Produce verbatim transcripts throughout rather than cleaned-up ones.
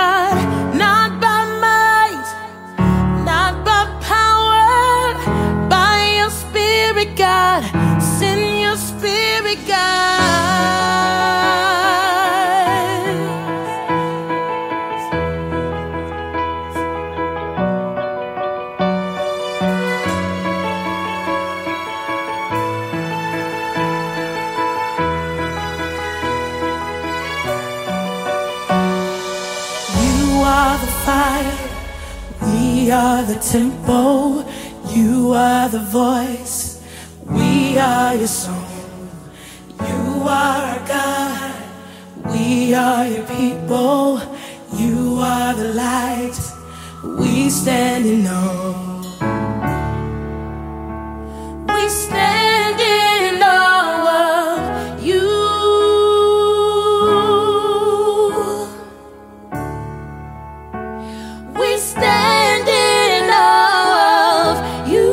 God, not by might, not by power, by your Spirit, God. Send your Spirit, God. You are the fire, we are the temple. You are the voice, we are your song. You are our God, we are your people. You are the light, we stand in awe. We stand in awe of you. We stand in awe of you.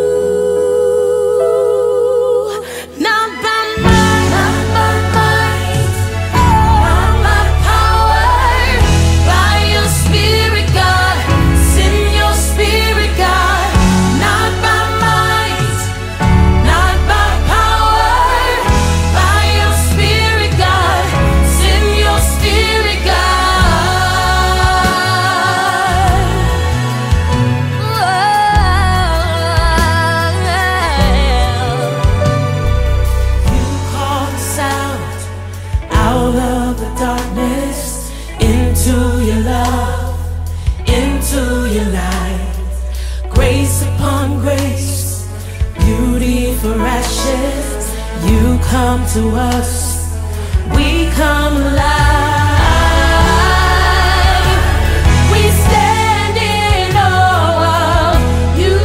Not by might, not by might, not by power, by your Spirit, God. Send your Spirit, God. Not by might, not by power, by your Spirit, God. Send your Spirit, God. You call us out, out of the darkness, into your love, into your light. Grace upon grace, beauty for ashes. You come to us, we come alive. We stand in awe of you.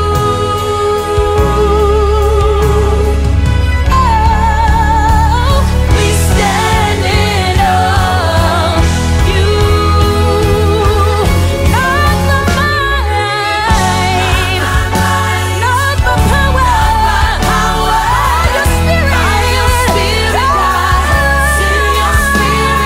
Oh, we stand in awe of you. Not by might, not by power, by your Spirit, God. Send your Spirit.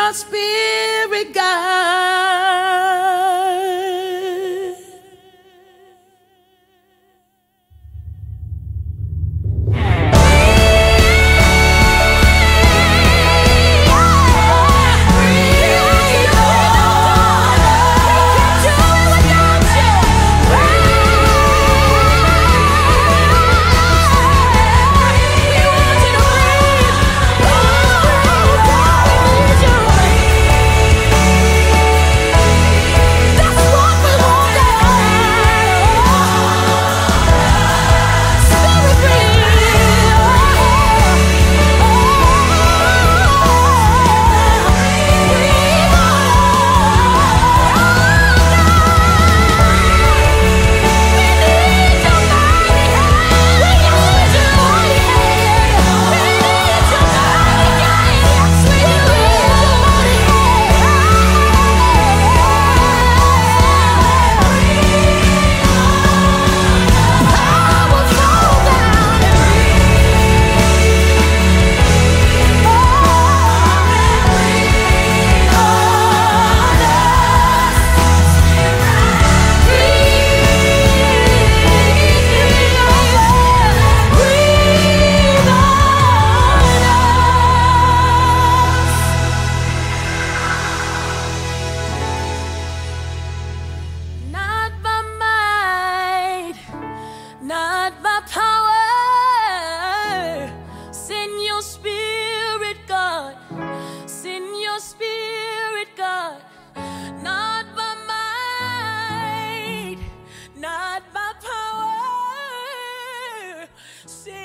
your spirit, God. Not by power, send your spirit, God. Send your spirit, God. Not by might, not by power. Send